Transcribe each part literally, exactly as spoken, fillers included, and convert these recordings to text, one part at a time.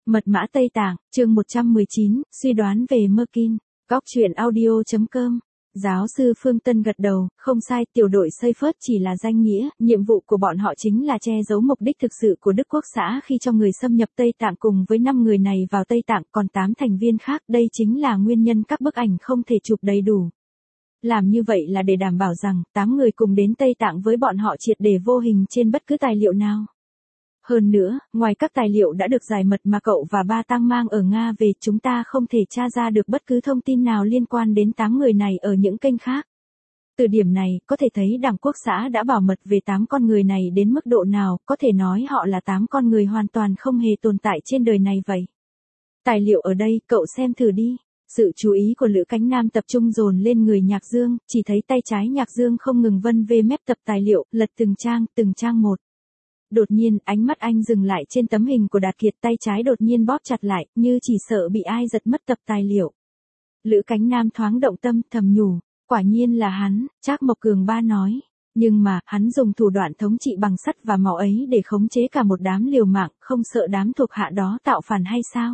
Mật mã Tây Tạng, chương một trăm mười chín, suy đoán về Merkin, góc truyện audio chấm com. Giáo sư Phương Tân gật đầu, không sai, tiểu đội xây phớt chỉ là danh nghĩa, nhiệm vụ của bọn họ chính là che giấu mục đích thực sự của Đức Quốc xã khi cho người xâm nhập Tây Tạng cùng với năm người này vào Tây Tạng, còn tám thành viên khác, đây chính là nguyên nhân các bức ảnh không thể chụp đầy đủ. Làm như vậy là để đảm bảo rằng, tám người cùng đến Tây Tạng với bọn họ triệt để vô hình trên bất cứ tài liệu nào. Hơn nữa, ngoài các tài liệu đã được giải mật mà cậu và ba tăng mang ở Nga về, chúng ta không thể tra ra được bất cứ thông tin nào liên quan đến tám người này ở những kênh khác. Từ điểm này, có thể thấy Đảng Quốc xã đã bảo mật về tám con người này đến mức độ nào, có thể nói họ là tám con người hoàn toàn không hề tồn tại trên đời này vậy. Tài liệu ở đây, cậu xem thử đi. Sự chú ý của Lữ Cánh Nam tập trung dồn lên người Nhạc Dương, chỉ thấy tay trái Nhạc Dương không ngừng vân vê mép tập tài liệu, lật từng trang, từng trang một. Đột nhiên, ánh mắt anh dừng lại trên tấm hình của Đạt Kiệt, tay trái đột nhiên bóp chặt lại, như chỉ sợ bị ai giật mất tập tài liệu. Lữ Cánh Nam thoáng động tâm, thầm nhủ, quả nhiên là hắn, Trác Mộc Cường Ba nói. Nhưng mà, hắn dùng thủ đoạn thống trị bằng sắt và máu ấy để khống chế cả một đám liều mạng, không sợ đám thuộc hạ đó tạo phản hay sao?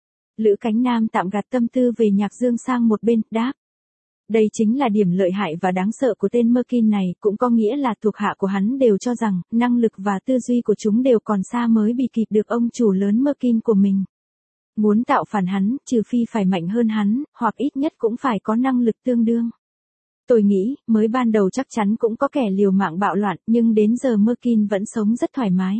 Lữ Cánh Nam tạm gạt tâm tư về Nhạc Dương sang một bên, đáp. Đây chính là điểm lợi hại và đáng sợ của tên Merkin này, cũng có nghĩa là thuộc hạ của hắn đều cho rằng, năng lực và tư duy của chúng đều còn xa mới bị kịp được ông chủ lớn Merkin của mình. Muốn tạo phản hắn, trừ phi phải mạnh hơn hắn, hoặc ít nhất cũng phải có năng lực tương đương. Tôi nghĩ, mới ban đầu chắc chắn cũng có kẻ liều mạng bạo loạn, nhưng đến giờ Merkin vẫn sống rất thoải mái.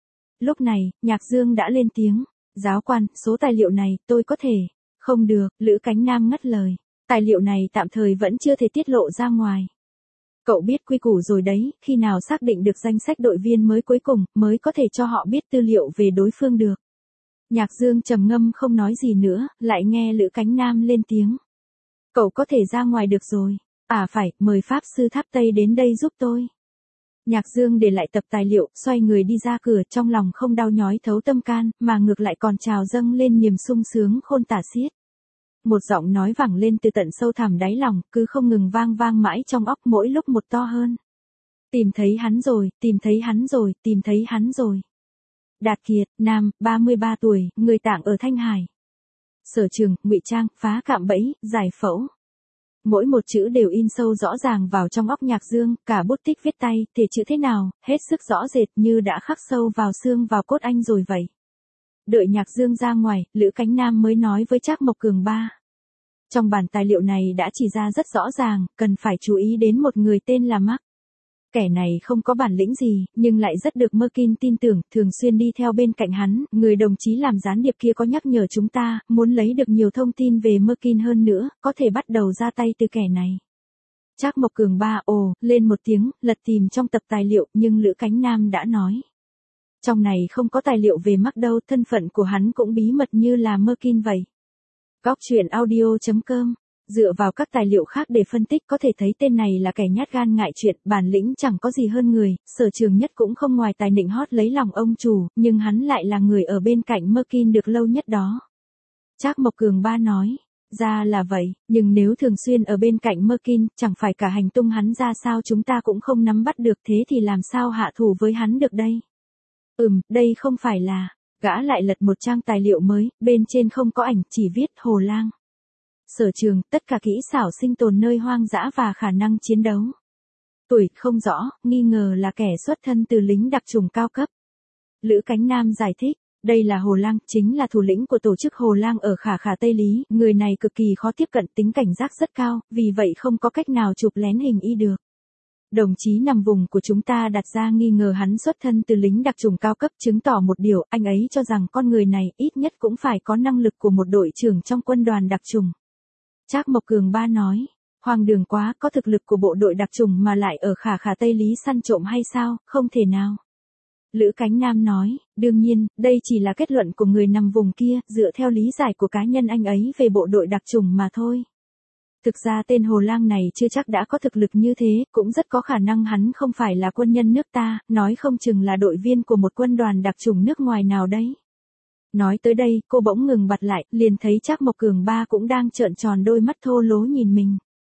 Lúc này, Nhạc Dương đã lên tiếng, giáo quan, số tài liệu này, tôi có thể. Không được, Lữ Cánh Nam ngắt lời. Tài liệu này tạm thời vẫn chưa thể tiết lộ ra ngoài. Cậu biết quy củ rồi đấy, khi nào xác định được danh sách đội viên mới cuối cùng, mới có thể cho họ biết tư liệu về đối phương được. Nhạc Dương trầm ngâm không nói gì nữa, lại nghe Lữ Cánh Nam lên tiếng. Cậu có thể ra ngoài được rồi. À phải, mời Pháp Sư Tháp Tây đến đây giúp tôi. Nhạc Dương để lại tập tài liệu, xoay người đi ra cửa, trong lòng không đau nhói thấu tâm can, mà ngược lại còn trào dâng lên niềm sung sướng khôn tả xiết. Một giọng nói vẳng lên từ tận sâu thẳm đáy lòng, cứ không ngừng vang vang mãi trong óc, mỗi lúc một to hơn. Tìm thấy hắn rồi, tìm thấy hắn rồi, tìm thấy hắn rồi. Đạt Kiệt, nam, ba mươi ba tuổi, người Tạng ở Thanh Hải. Sở trường, ngụy trang, phá cạm bẫy, giải phẫu. Mỗi một chữ đều in sâu rõ ràng vào trong óc Nhạc Dương, cả bút tích viết tay, thể chữ thế nào, hết sức rõ rệt như đã khắc sâu vào xương vào cốt anh rồi vậy. Đợi Nhạc Dương ra ngoài, Lữ Cánh Nam mới nói với Trác Mộc Cường Ba. Trong bản tài liệu này đã chỉ ra rất rõ ràng, cần phải chú ý đến một người tên là Mark. Kẻ này không có bản lĩnh gì, nhưng lại rất được Merkin tin tưởng, thường xuyên đi theo bên cạnh hắn, người đồng chí làm gián điệp kia có nhắc nhở chúng ta, muốn lấy được nhiều thông tin về Merkin hơn nữa, có thể bắt đầu ra tay từ kẻ này. Trác Mộc Cường Ba ồ, lên một tiếng, lật tìm trong tập tài liệu, nhưng Lữ Cánh Nam đã nói. Trong này không có tài liệu về Mark đâu, thân phận của hắn cũng bí mật như là Merkin vậy. Góc truyện audio chấm com. Dựa vào các tài liệu khác để phân tích có thể thấy tên này là kẻ nhát gan ngại chuyện, bản lĩnh chẳng có gì hơn người, sở trường nhất cũng không ngoài tài nịnh hót lấy lòng ông chủ, nhưng hắn lại là người ở bên cạnh Merkin được lâu nhất đó. Trác Mộc Cường Ba nói, ra là vậy, nhưng nếu thường xuyên ở bên cạnh Merkin, chẳng phải cả hành tung hắn ra sao chúng ta cũng không nắm bắt được, thế thì làm sao hạ thủ với hắn được đây? Ừm, đây không phải là... Gã lại lật một trang tài liệu mới, bên trên không có ảnh, chỉ viết Hồ Lang. Sở trường, tất cả kỹ xảo sinh tồn nơi hoang dã và khả năng chiến đấu. Tuổi, không rõ, nghi ngờ là kẻ xuất thân từ lính đặc chủng cao cấp. Lữ Cánh Nam giải thích, đây là Hồ Lang, chính là thủ lĩnh của tổ chức Hồ Lang ở Khả Khả Tây Lý, người này cực kỳ khó tiếp cận, tính cảnh giác rất cao, vì vậy không có cách nào chụp lén hình y được. Đồng chí nằm vùng của chúng ta đặt ra nghi ngờ hắn xuất thân từ lính đặc chủng cao cấp, chứng tỏ một điều, anh ấy cho rằng con người này ít nhất cũng phải có năng lực của một đội trưởng trong quân đoàn đặc chủng. Trác Mộc Cường Ba nói, hoang đường quá, có thực lực của bộ đội đặc chủng mà lại ở Khả Khả Tây Lý săn trộm hay sao, không thể nào. Lữ Cánh Nam nói, đương nhiên, đây chỉ là kết luận của người nằm vùng kia, dựa theo lý giải của cá nhân anh ấy về bộ đội đặc chủng mà thôi. Thực ra tên Hồ Lang này chưa chắc đã có thực lực như thế, cũng rất có khả năng hắn không phải là quân nhân nước ta, nói không chừng là đội viên của một quân đoàn đặc chủng nước ngoài nào đấy. Nói tới đây, cô bỗng ngừng bặt lại, liền thấy Trác Mộc Cường Ba cũng đang trợn tròn đôi mắt thô lố nhìn mình.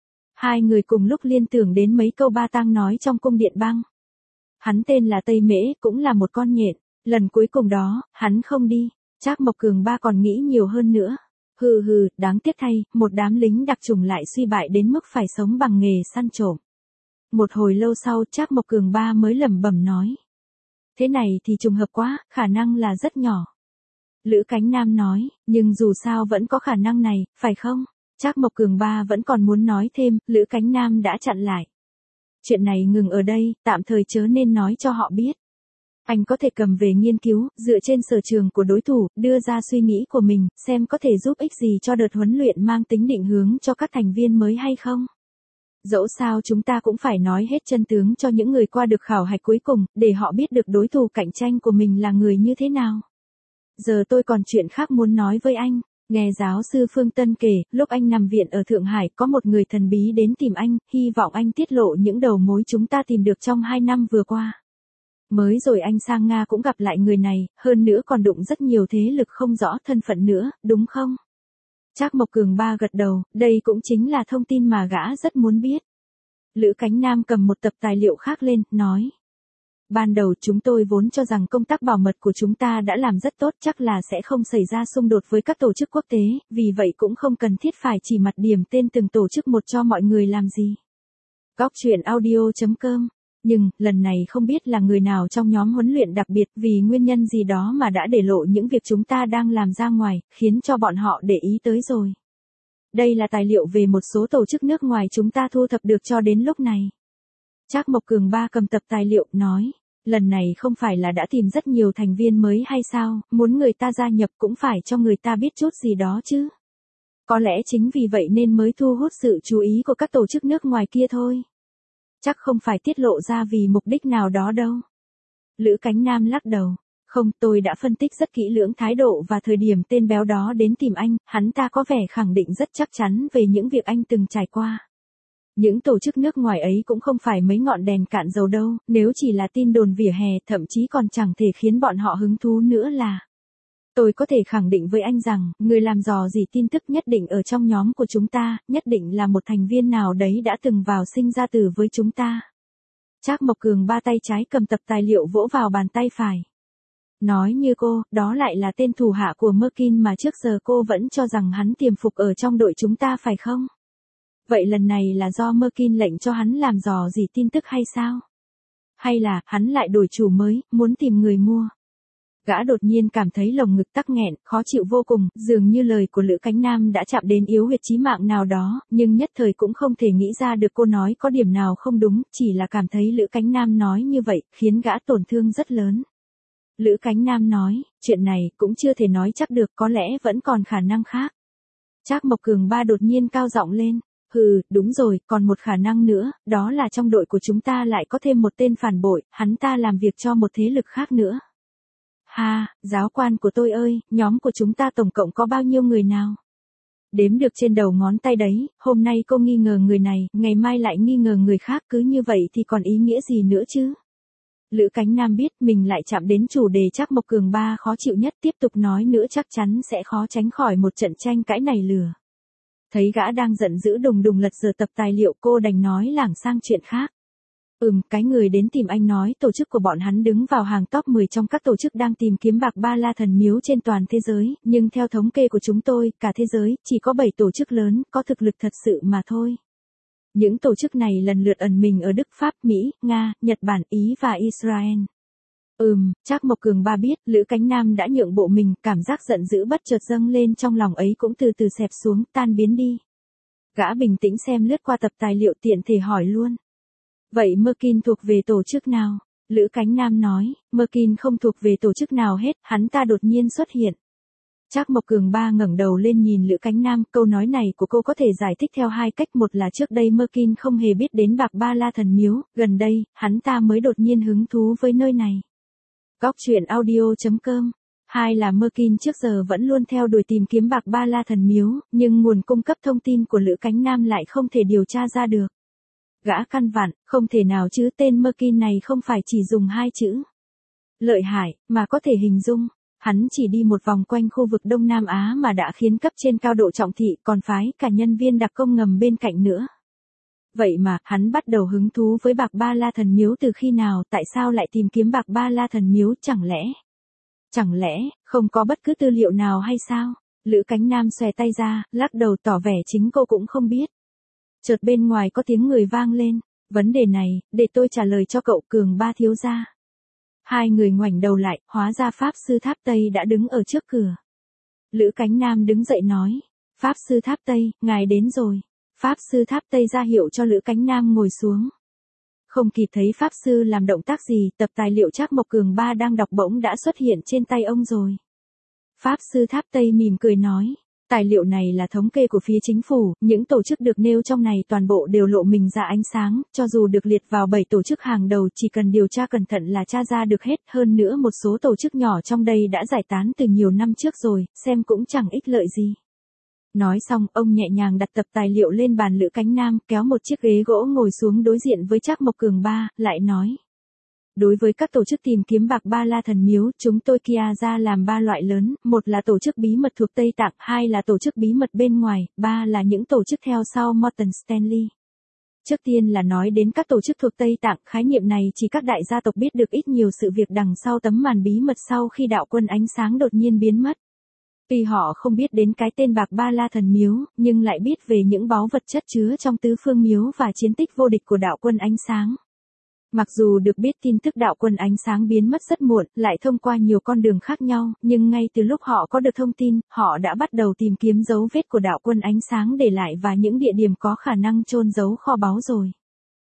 Hai người cùng lúc liên tưởng đến mấy câu Ba Tang nói trong cung điện băng. Hắn tên là Tây Mễ, cũng là một con nhện, lần cuối cùng đó, hắn không đi. Trác Mộc Cường Ba còn nghĩ nhiều hơn nữa. Hừ hừ, đáng tiếc thay, một đám lính đặc chủng lại suy bại đến mức phải sống bằng nghề săn trộm. Một hồi lâu sau Trác Mộc Cường Ba mới lẩm bẩm nói. Thế này thì trùng hợp quá, khả năng là rất nhỏ. Lữ Cánh Nam nói, nhưng dù sao vẫn có khả năng này, phải không? Trác Mộc Cường Ba vẫn còn muốn nói thêm, Lữ Cánh Nam đã chặn lại. Chuyện này ngừng ở đây, tạm thời chớ nên nói cho họ biết. Anh có thể cầm về nghiên cứu, dựa trên sở trường của đối thủ, đưa ra suy nghĩ của mình, xem có thể giúp ích gì cho đợt huấn luyện mang tính định hướng cho các thành viên mới hay không. Dẫu sao chúng ta cũng phải nói hết chân tướng cho những người qua được khảo hạch cuối cùng, để họ biết được đối thủ cạnh tranh của mình là người như thế nào. Giờ tôi còn chuyện khác muốn nói với anh. Nghe giáo sư Phương Tân kể, lúc anh nằm viện ở Thượng Hải có một người thần bí đến tìm anh, hy vọng anh tiết lộ những đầu mối chúng ta tìm được trong hai năm vừa qua. Mới rồi anh sang Nga cũng gặp lại người này, hơn nữa còn đụng rất nhiều thế lực không rõ thân phận nữa, đúng không? Trác Mộc Cường Ba gật đầu, đây cũng chính là thông tin mà gã rất muốn biết. Lữ Cánh Nam cầm một tập tài liệu khác lên, nói. Ban đầu chúng tôi vốn cho rằng công tác bảo mật của chúng ta đã làm rất tốt, chắc là sẽ không xảy ra xung đột với các tổ chức quốc tế, vì vậy cũng không cần thiết phải chỉ mặt điểm tên từng tổ chức một cho mọi người làm gì. Góc truyện audio chấm com. Nhưng, lần này không biết là người nào trong nhóm huấn luyện đặc biệt vì nguyên nhân gì đó mà đã để lộ những việc chúng ta đang làm ra ngoài, khiến cho bọn họ để ý tới rồi. Đây là tài liệu về một số tổ chức nước ngoài chúng ta thu thập được cho đến lúc này. Trác Mộc Cường Ba cầm tập tài liệu, nói. Lần này không phải là đã tìm rất nhiều thành viên mới hay sao, muốn người ta gia nhập cũng phải cho người ta biết chút gì đó chứ. Có lẽ chính vì vậy nên mới thu hút sự chú ý của các tổ chức nước ngoài kia thôi. Chắc không phải tiết lộ ra vì mục đích nào đó đâu. Lữ Cánh Nam lắc đầu. Không, tôi đã phân tích rất kỹ lưỡng thái độ và thời điểm tên béo đó đến tìm anh, hắn ta có vẻ khẳng định rất chắc chắn về những việc anh từng trải qua. Những tổ chức nước ngoài ấy cũng không phải mấy ngọn đèn cạn dầu đâu, nếu chỉ là tin đồn vỉa hè thậm chí còn chẳng thể khiến bọn họ hứng thú nữa là. Tôi có thể khẳng định với anh rằng, người làm dò dỉ tin tức nhất định ở trong nhóm của chúng ta, nhất định là một thành viên nào đấy đã từng vào sinh ra tử với chúng ta. Trác Mộc Cường Ba tay trái cầm tập tài liệu vỗ vào bàn tay phải. Nói như cô, đó lại là tên thủ hạ của Merkin mà trước giờ cô vẫn cho rằng hắn tiềm phục ở trong đội chúng ta phải không? Vậy lần này là do Merkin lệnh cho hắn làm dò dỉ tin tức hay sao? Hay là, hắn lại đổi chủ mới, muốn tìm người mua? Gã đột nhiên cảm thấy lồng ngực tắc nghẹn, khó chịu vô cùng, dường như lời của Lữ Cánh Nam đã chạm đến yếu huyệt chí mạng nào đó, nhưng nhất thời cũng không thể nghĩ ra được cô nói có điểm nào không đúng, chỉ là cảm thấy Lữ Cánh Nam nói như vậy, khiến gã tổn thương rất lớn. Lữ Cánh Nam nói, chuyện này cũng chưa thể nói chắc được, có lẽ vẫn còn khả năng khác. Trác Mộc Cường Ba đột nhiên cao giọng lên. Hừ, đúng rồi, còn một khả năng nữa, đó là trong đội của chúng ta lại có thêm một tên phản bội, hắn ta làm việc cho một thế lực khác nữa. Ha, giáo quan của tôi ơi, nhóm của chúng ta tổng cộng có bao nhiêu người nào? Đếm được trên đầu ngón tay đấy, hôm nay cô nghi ngờ người này, ngày mai lại nghi ngờ người khác, cứ như vậy thì còn ý nghĩa gì nữa chứ? Lữ Cánh Nam biết mình lại chạm đến chủ đề Trác Mộc Cường Ba khó chịu nhất, tiếp tục nói nữa chắc chắn sẽ khó tránh khỏi một trận tranh cãi này lừa. Thấy gã đang giận dữ đùng đùng lật dở tập tài liệu, cô đành nói lảng sang chuyện khác. Ừm, cái người đến tìm anh nói tổ chức của bọn hắn đứng vào hàng top mười trong các tổ chức đang tìm kiếm bạc ba la thần miếu trên toàn thế giới, nhưng theo thống kê của chúng tôi, cả thế giới, chỉ có bảy tổ chức lớn, có thực lực thật sự mà thôi. Những tổ chức này lần lượt ẩn mình ở Đức, Pháp, Mỹ, Nga, Nhật Bản, Ý và Israel. Ừm, Trác Mộc Cường Ba biết, Lữ Cánh Nam đã nhượng bộ mình, cảm giác giận dữ bất chợt dâng lên trong lòng ấy cũng từ từ xẹp xuống, tan biến đi. Gã bình tĩnh xem lướt qua tập tài liệu tiện thể hỏi luôn. Vậy Merkin thuộc về tổ chức nào? Lữ Cánh Nam nói, Merkin không thuộc về tổ chức nào hết, hắn ta đột nhiên xuất hiện. Trác Mộc Cường Ba ngẩng đầu lên nhìn Lữ Cánh Nam, câu nói này của cô có thể giải thích theo hai cách, một là trước đây Merkin không hề biết đến bạc ba la thần miếu, gần đây, hắn ta mới đột nhiên hứng thú với nơi này. Góc truyện audio chấm com. Hai là Merkin trước giờ vẫn luôn theo đuổi tìm kiếm bạc ba la thần miếu, nhưng nguồn cung cấp thông tin của Lữ Cánh Nam lại không thể điều tra ra được. Gã căn vặn, không thể nào chứ, tên Merkin này không phải chỉ dùng hai chữ lợi hại, mà có thể hình dung. Hắn chỉ đi một vòng quanh khu vực Đông Nam Á mà đã khiến cấp trên cao độ trọng thị, còn phái cả nhân viên đặc công ngầm bên cạnh nữa. Vậy mà, hắn bắt đầu hứng thú với bạc ba la thần miếu từ khi nào, tại sao lại tìm kiếm bạc ba la thần miếu, chẳng lẽ Chẳng lẽ, không có bất cứ tư liệu nào hay sao? Lữ Cánh Nam xòe tay ra, lắc đầu tỏ vẻ chính cô cũng không biết. Chợt bên ngoài có tiếng người vang lên, vấn đề này, để tôi trả lời cho cậu Cường ba thiếu gia. Hai người ngoảnh đầu lại, hóa ra Pháp Sư Tháp Tây đã đứng ở trước cửa. Lữ Cánh Nam đứng dậy nói, Pháp Sư Tháp Tây, ngài đến rồi. Pháp Sư Tháp Tây ra hiệu cho Lữ Cánh Nam ngồi xuống. Không kịp thấy Pháp Sư làm động tác gì, tập tài liệu Trác Mộc Cường ba đang đọc bỗng đã xuất hiện trên tay ông rồi. Pháp Sư Tháp Tây mỉm cười nói, tài liệu này là thống kê của phía chính phủ, những tổ chức được nêu trong này toàn bộ đều lộ mình ra ánh sáng, cho dù được liệt vào bảy tổ chức hàng đầu chỉ cần điều tra cẩn thận là tra ra được hết, hơn nữa một số tổ chức nhỏ trong đây đã giải tán từ nhiều năm trước rồi, xem cũng chẳng ích lợi gì. Nói xong, ông nhẹ nhàng đặt tập tài liệu lên bàn Lữ Cánh Nam, kéo một chiếc ghế gỗ ngồi xuống đối diện với Trác Mộc Cường ba, lại nói. Đối với các tổ chức tìm kiếm bạc Ba La Thần Miếu, chúng tôi kia ra làm ba loại lớn, một là tổ chức bí mật thuộc Tây Tạng, hai là tổ chức bí mật bên ngoài, ba là những tổ chức theo sau Morton Stanley. Trước tiên là nói đến các tổ chức thuộc Tây Tạng, khái niệm này chỉ các đại gia tộc biết được ít nhiều sự việc đằng sau tấm màn bí mật sau khi đạo quân ánh sáng đột nhiên biến mất. Tuy họ không biết đến cái tên bạc Ba La Thần Miếu, nhưng lại biết về những báu vật chất chứa trong tứ phương miếu và chiến tích vô địch của đạo quân ánh sáng. Mặc dù được biết tin tức đạo quân ánh sáng biến mất rất muộn, lại thông qua nhiều con đường khác nhau, nhưng ngay từ lúc họ có được thông tin, họ đã bắt đầu tìm kiếm dấu vết của đạo quân ánh sáng để lại và những địa điểm có khả năng chôn giấu kho báu rồi.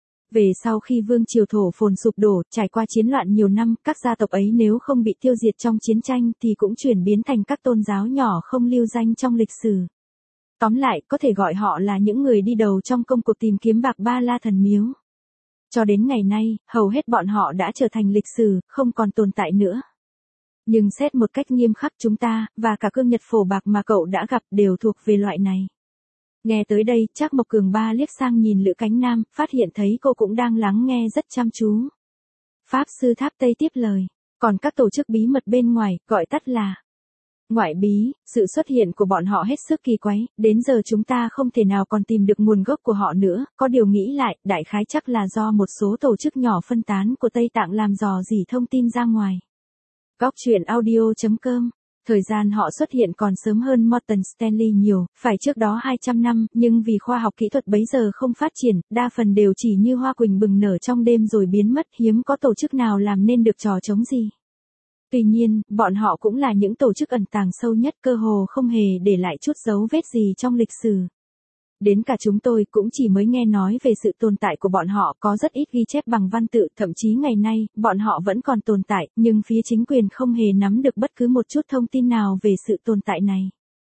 Về sau khi vương triều Thổ Phồn sụp đổ, trải qua chiến loạn nhiều năm, các gia tộc ấy nếu không bị tiêu diệt trong chiến tranh thì cũng chuyển biến thành các tôn giáo nhỏ không lưu danh trong lịch sử. Tóm lại, có thể gọi họ là những người đi đầu trong công cuộc tìm kiếm bạc Ba La Thần Miếu. Cho đến ngày nay, hầu hết bọn họ đã trở thành lịch sử, không còn tồn tại nữa. Nhưng xét một cách nghiêm khắc chúng ta, và cả cương nhật phổ bạc mà cậu đã gặp đều thuộc về loại này. Nghe tới đây, Trác Mộc Cường ba liếc sang nhìn Lữ Cánh Nam, phát hiện thấy cô cũng đang lắng nghe rất chăm chú. Pháp Sư Tháp Tây tiếp lời, còn các tổ chức bí mật bên ngoài, gọi tắt là ngoại bí, sự xuất hiện của bọn họ hết sức kỳ quái, đến giờ chúng ta không thể nào còn tìm được nguồn gốc của họ nữa, có điều nghĩ lại, đại khái chắc là do một số tổ chức nhỏ phân tán của Tây Tạng làm dò dỉ thông tin ra ngoài. Góc truyện audio chấm com. Thời gian họ xuất hiện còn sớm hơn Morton Stanley nhiều, phải trước đó hai trăm năm, nhưng vì khoa học kỹ thuật bấy giờ không phát triển, đa phần đều chỉ như hoa quỳnh bừng nở trong đêm rồi biến mất, hiếm có tổ chức nào làm nên được trò trống gì. Tuy nhiên, bọn họ cũng là những tổ chức ẩn tàng sâu nhất, cơ hồ không hề để lại chút dấu vết gì trong lịch sử. Đến cả chúng tôi cũng chỉ mới nghe nói về sự tồn tại của bọn họ, có rất ít ghi chép bằng văn tự, thậm chí ngày nay, bọn họ vẫn còn tồn tại, nhưng phía chính quyền không hề nắm được bất cứ một chút thông tin nào về sự tồn tại này.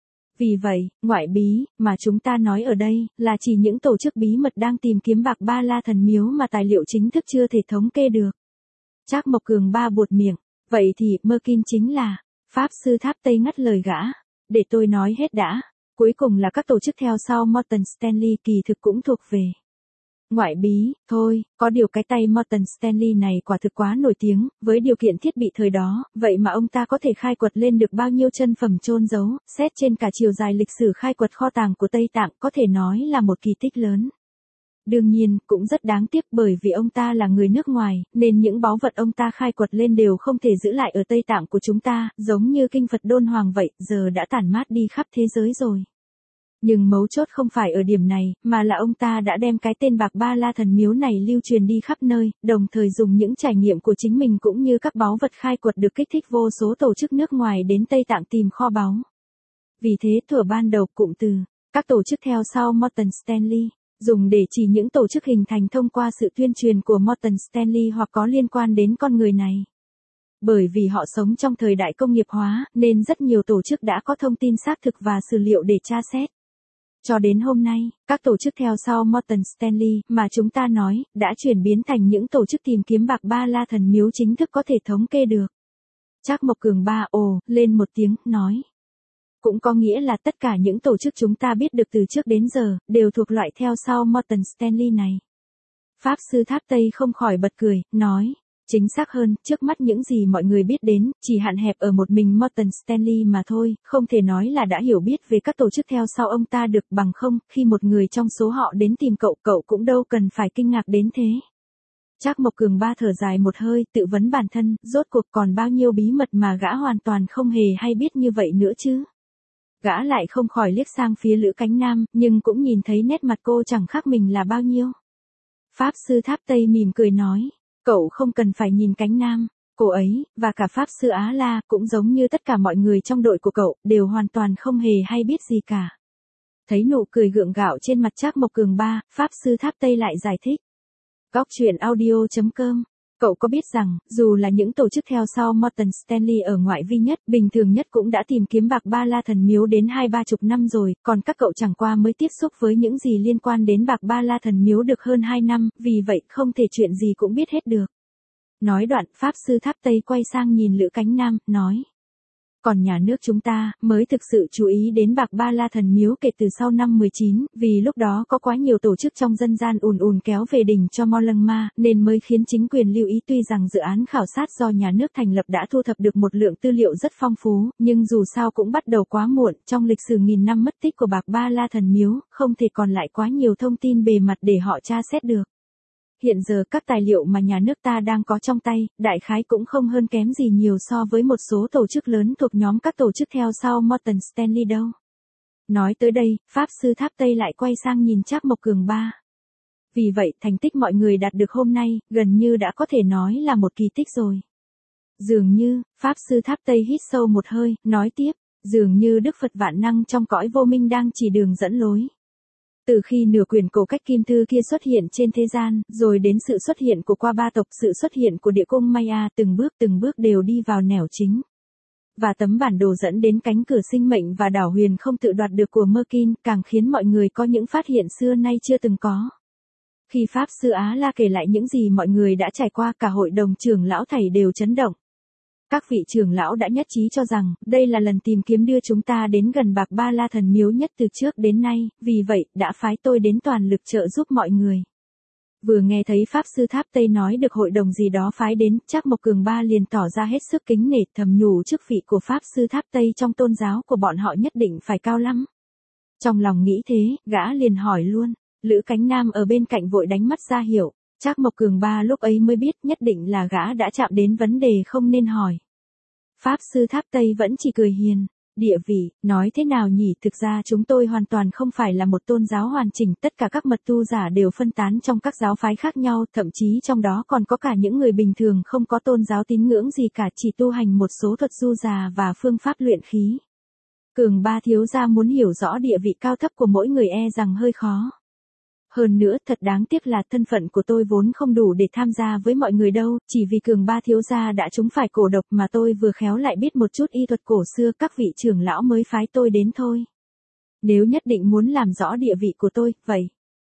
Vì vậy, ngoại bí, mà chúng ta nói ở đây, là chỉ những tổ chức bí mật đang tìm kiếm bạc Ba La Thần Miếu mà tài liệu chính thức chưa thể thống kê được. Trác Mộc Cường ba buột miệng, vậy thì, Merkin chính là, Pháp Sư Tháp Tây ngắt lời gã, để tôi nói hết đã. Cuối cùng là các tổ chức theo sau Morton Stanley kỳ thực cũng thuộc về ngoại bí, thôi, có điều cái tay Morton Stanley này quả thực quá nổi tiếng, với điều kiện thiết bị thời đó, vậy mà ông ta có thể khai quật lên được bao nhiêu chân phẩm chôn giấu, xét trên cả chiều dài lịch sử khai quật kho tàng của Tây Tạng có thể nói là một kỳ tích lớn. Đương nhiên, cũng rất đáng tiếc bởi vì ông ta là người nước ngoài, nên những báu vật ông ta khai quật lên đều không thể giữ lại ở Tây Tạng của chúng ta, giống như kinh Phật Đôn Hoàng vậy, giờ đã tản mát đi khắp thế giới rồi. Nhưng mấu chốt không phải ở điểm này, mà là ông ta đã đem cái tên bạc Ba La Thần Miếu này lưu truyền đi khắp nơi, đồng thời dùng những trải nghiệm của chính mình cũng như các báu vật khai quật được kích thích vô số tổ chức nước ngoài đến Tây Tạng tìm kho báu. Vì thế thuở ban đầu cụm từ, các tổ chức theo sau Morton Stanley, dùng để chỉ những tổ chức hình thành thông qua sự tuyên truyền của Morton Stanley hoặc có liên quan đến con người này. Bởi vì họ sống trong thời đại công nghiệp hóa, nên rất nhiều tổ chức đã có thông tin xác thực và sử liệu để tra xét. Cho đến hôm nay, các tổ chức theo sau Morton Stanley, mà chúng ta nói, đã chuyển biến thành những tổ chức tìm kiếm bạc Ba La Thần Miếu chính thức có thể thống kê được. Trác Mộc Cường ba ồ, lên một tiếng, nói. Cũng có nghĩa là tất cả những tổ chức chúng ta biết được từ trước đến giờ, đều thuộc loại theo sau Morton Stanley này. Pháp Sư Tháp Tây không khỏi bật cười, nói. Chính xác hơn, trước mắt những gì mọi người biết đến, chỉ hạn hẹp ở một mình Morton Stanley mà thôi, không thể nói là đã hiểu biết về các tổ chức theo sau ông ta được, bằng không, khi một người trong số họ đến tìm cậu, cậu cũng đâu cần phải kinh ngạc đến thế. Trác Mộc Cường Ba thở dài một hơi, tự vấn bản thân, rốt cuộc còn bao nhiêu bí mật mà gã hoàn toàn không hề hay biết như vậy nữa chứ. Gã lại không khỏi liếc sang phía Lữ Cánh Nam, nhưng cũng nhìn thấy nét mặt cô chẳng khác mình là bao nhiêu. Pháp sư Tháp Tây mỉm cười nói, cậu không cần phải nhìn Cánh Nam, cô ấy, và cả Pháp sư Á La, cũng giống như tất cả mọi người trong đội của cậu, đều hoàn toàn không hề hay biết gì cả. Thấy nụ cười gượng gạo trên mặt Trác Mộc Cường Ba, Pháp sư Tháp Tây lại giải thích. Góc truyện audio chấm com. Cậu có biết rằng, dù là những tổ chức theo sau Morton Stanley ở ngoại vi nhất, bình thường nhất cũng đã tìm kiếm bạc ba la thần miếu đến hai ba chục năm rồi, còn các cậu chẳng qua mới tiếp xúc với những gì liên quan đến bạc ba la thần miếu được hơn hai năm, vì vậy không thể chuyện gì cũng biết hết được. Nói đoạn, Pháp sư Tháp Tây quay sang nhìn Lữ Cánh Nam, nói. Còn nhà nước chúng ta, mới thực sự chú ý đến bạc ba la thần miếu kể từ sau năm mười chín, vì lúc đó có quá nhiều tổ chức trong dân gian ùn ùn kéo về đỉnh cho Mo Lăng Ma, nên mới khiến chính quyền lưu ý. Tuy rằng dự án khảo sát do nhà nước thành lập đã thu thập được một lượng tư liệu rất phong phú, nhưng dù sao cũng bắt đầu quá muộn, trong lịch sử nghìn năm mất tích của bạc ba la thần miếu, không thể còn lại quá nhiều thông tin bề mặt để họ tra xét được. Hiện giờ các tài liệu mà nhà nước ta đang có trong tay, đại khái cũng không hơn kém gì nhiều so với một số tổ chức lớn thuộc nhóm các tổ chức theo sau Morton Stanley đâu. Nói tới đây, Pháp sư Tháp Tây lại quay sang nhìn Trác Mộc Cường Ba. Vì vậy, thành tích mọi người đạt được hôm nay, gần như đã có thể nói là một kỳ tích rồi. Dường như, Pháp sư Tháp Tây hít sâu một hơi, nói tiếp, dường như Đức Phật vạn năng trong cõi vô minh đang chỉ đường dẫn lối. Từ khi nửa quyển cổ cách kim thư kia xuất hiện trên thế gian, rồi đến sự xuất hiện của Qua Ba tộc, sự xuất hiện của địa cung Maya, từng bước từng bước đều đi vào nẻo chính. Và tấm bản đồ dẫn đến cánh cửa sinh mệnh và đảo huyền không tự đoạt được của Merkin, càng khiến mọi người có những phát hiện xưa nay chưa từng có. Khi Pháp sư Á La kể lại những gì mọi người đã trải qua, cả hội đồng trưởng lão thảy đều chấn động. Các vị trưởng lão đã nhất trí cho rằng, đây là lần tìm kiếm đưa chúng ta đến gần bạc ba la thần miếu nhất từ trước đến nay, vì vậy, đã phái tôi đến toàn lực trợ giúp mọi người. Vừa nghe thấy Pháp sư Tháp Tây nói được hội đồng gì đó phái đến, Trác Mộc Cường Ba liền tỏ ra hết sức kính nể, thầm nhủ chức vị của Pháp sư Tháp Tây trong tôn giáo của bọn họ nhất định phải cao lắm. Trong lòng nghĩ thế, gã liền hỏi luôn, Lữ Cánh Nam ở bên cạnh vội đánh mắt ra hiểu. Trác Mộc Cường Ba lúc ấy mới biết nhất định là gã đã chạm đến vấn đề không nên hỏi. Pháp sư Tháp Tây vẫn chỉ cười hiền. Địa vị, nói thế nào nhỉ, thực ra chúng tôi hoàn toàn không phải là một tôn giáo hoàn chỉnh, tất cả các mật tu giả đều phân tán trong các giáo phái khác nhau, thậm chí trong đó còn có cả những người bình thường không có tôn giáo tín ngưỡng gì cả, chỉ tu hành một số thuật du già và phương pháp luyện khí. Cường Ba thiếu gia muốn hiểu rõ địa vị cao thấp của mỗi người e rằng hơi khó. Hơn nữa, thật đáng tiếc là thân phận của tôi vốn không đủ để tham gia với mọi người đâu, chỉ vì Cường Ba thiếu gia đã trúng phải cổ độc mà tôi vừa khéo lại biết một chút y thuật cổ xưa, các vị trưởng lão mới phái tôi đến thôi. Nếu nhất định muốn làm rõ địa vị của tôi, vậy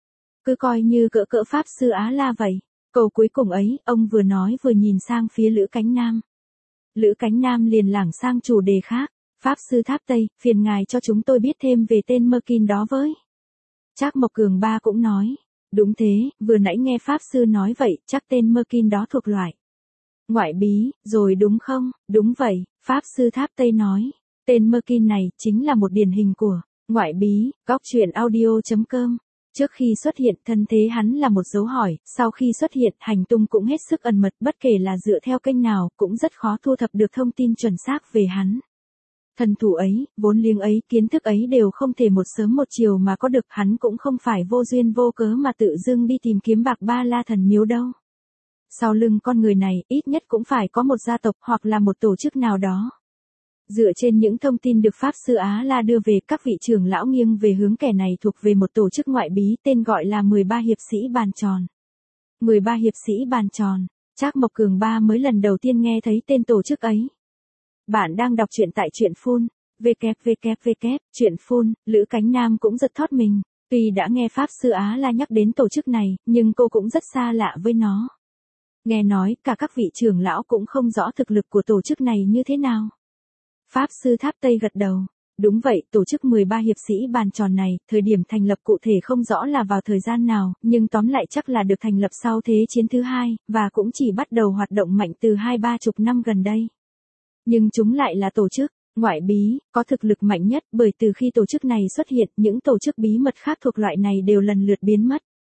cứ coi như cỡ cỡ Pháp sư Á La vậy. Câu cuối cùng ấy, ông vừa nói vừa nhìn sang phía Lữ Cánh Nam. Lữ Cánh Nam liền lảng sang chủ đề khác. Pháp sư Tháp Tây, phiền ngài cho chúng tôi biết thêm về tên Merkin đó với. Trác Mộc Cường Ba cũng nói, đúng thế, vừa nãy nghe Pháp sư nói vậy, chắc tên Merkin đó thuộc loại ngoại bí, rồi đúng không? Đúng vậy, Pháp sư Tháp Tây nói, tên Merkin này chính là một điển hình của ngoại bí. Góc truyện audio chấm com. Trước khi xuất hiện, thân thế hắn là một dấu hỏi, sau khi xuất hiện, hành tung cũng hết sức ẩn mật, bất kể là dựa theo kênh nào, cũng rất khó thu thập được thông tin chuẩn xác về hắn. Thần thủ ấy, vốn liếng ấy, kiến thức ấy đều không thể một sớm một chiều mà có được, hắn cũng không phải vô duyên vô cớ mà tự dưng đi tìm kiếm bạc ba la thần miếu đâu. Sau lưng con người này, ít nhất cũng phải có một gia tộc hoặc là một tổ chức nào đó. Dựa trên những thông tin được Pháp sư Á La đưa về, các vị trưởng lão nghiêng về hướng kẻ này thuộc về một tổ chức ngoại bí tên gọi là mười ba hiệp sĩ bàn tròn. mười ba hiệp sĩ bàn tròn, Trác Mộc Cường Ba mới lần đầu tiên nghe thấy tên tổ chức ấy. Bạn đang đọc truyện tại truyện phun, www, truyện phun, Lữ Cánh Nam cũng giật thót mình, tuy đã nghe Pháp sư Á La nhắc đến tổ chức này, nhưng cô cũng rất xa lạ với nó. Nghe nói, cả các vị trưởng lão cũng không rõ thực lực của tổ chức này như thế nào. Pháp sư Tháp Tây gật đầu. Đúng vậy, tổ chức mười ba hiệp sĩ bàn tròn này, thời điểm thành lập cụ thể không rõ là vào thời gian nào, nhưng tóm lại chắc là được thành lập sau Thế chiến thứ hai, và cũng chỉ bắt đầu hoạt động mạnh từ hai ba chục năm gần đây. Nhưng chúng lại là tổ chức ngoại bí, có thực lực mạnh nhất, bởi từ khi tổ chức này xuất hiện, những tổ chức bí mật khác thuộc loại này đều lần lượt biến mất.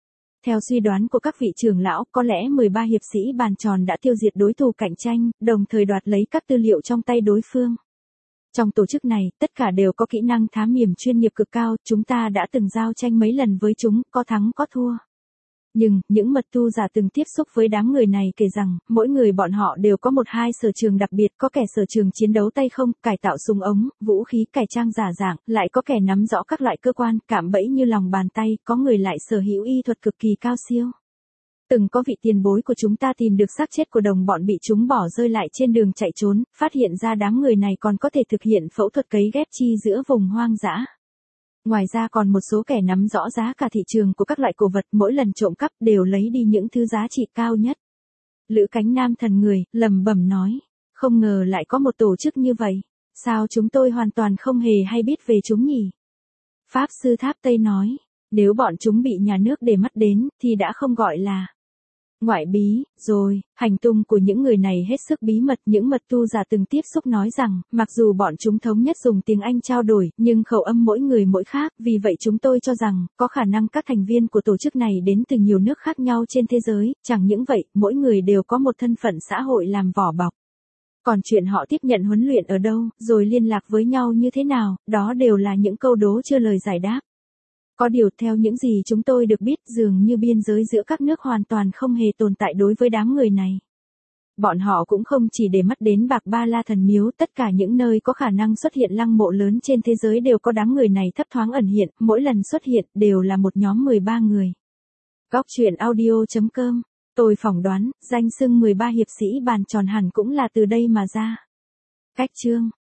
Theo suy đoán của các vị trưởng lão, có lẽ mười ba hiệp sĩ bàn tròn đã tiêu diệt đối thủ cạnh tranh, đồng thời đoạt lấy các tư liệu trong tay đối phương. Trong tổ chức này, tất cả đều có kỹ năng thám hiểm chuyên nghiệp cực cao, chúng ta đã từng giao tranh mấy lần với chúng, có thắng có thua. Nhưng, những mật tu giả từng tiếp xúc với đám người này kể rằng, mỗi người bọn họ đều có một hai sở trường đặc biệt, có kẻ sở trường chiến đấu tay không, cải tạo súng ống, vũ khí cải trang giả dạng, lại có kẻ nắm rõ các loại cơ quan, cạm bẫy như lòng bàn tay, có người lại sở hữu y thuật cực kỳ cao siêu. Từng có vị tiền bối của chúng ta tìm được xác chết của đồng bọn bị chúng bỏ rơi lại trên đường chạy trốn, phát hiện ra đám người này còn có thể thực hiện phẫu thuật cấy ghép chi giữa vùng hoang dã. Ngoài ra còn một số kẻ nắm rõ giá cả thị trường của các loại cổ vật, mỗi lần trộm cắp đều lấy đi những thứ giá trị cao nhất. Lữ Cánh Nam thần người, lẩm bẩm nói, không ngờ lại có một tổ chức như vậy, sao chúng tôi hoàn toàn không hề hay biết về chúng nhỉ? Pháp sư Tháp Tây nói, nếu bọn chúng bị nhà nước để mắt đến, thì đã không gọi là ngoại bí, rồi. Hành tung của những người này hết sức bí mật, những mật tu giả từng tiếp xúc nói rằng, mặc dù bọn chúng thống nhất dùng tiếng Anh trao đổi, nhưng khẩu âm mỗi người mỗi khác, vì vậy chúng tôi cho rằng, có khả năng các thành viên của tổ chức này đến từ nhiều nước khác nhau trên thế giới, chẳng những vậy, mỗi người đều có một thân phận xã hội làm vỏ bọc. Còn chuyện họ tiếp nhận huấn luyện ở đâu, rồi liên lạc với nhau như thế nào, đó đều là những câu đố chưa lời giải đáp. Có điều theo những gì chúng tôi được biết, dường như biên giới giữa các nước hoàn toàn không hề tồn tại đối với đám người này. Bọn họ cũng không chỉ để mắt đến Bạc Ba La Thần Miếu, tất cả những nơi có khả năng xuất hiện lăng mộ lớn trên thế giới đều có đám người này thấp thoáng ẩn hiện, mỗi lần xuất hiện đều là một nhóm mười ba người. Góc truyện audio chấm com, tôi phỏng đoán, danh xưng mười ba hiệp sĩ bàn tròn hẳn cũng là từ đây mà ra. Cách chương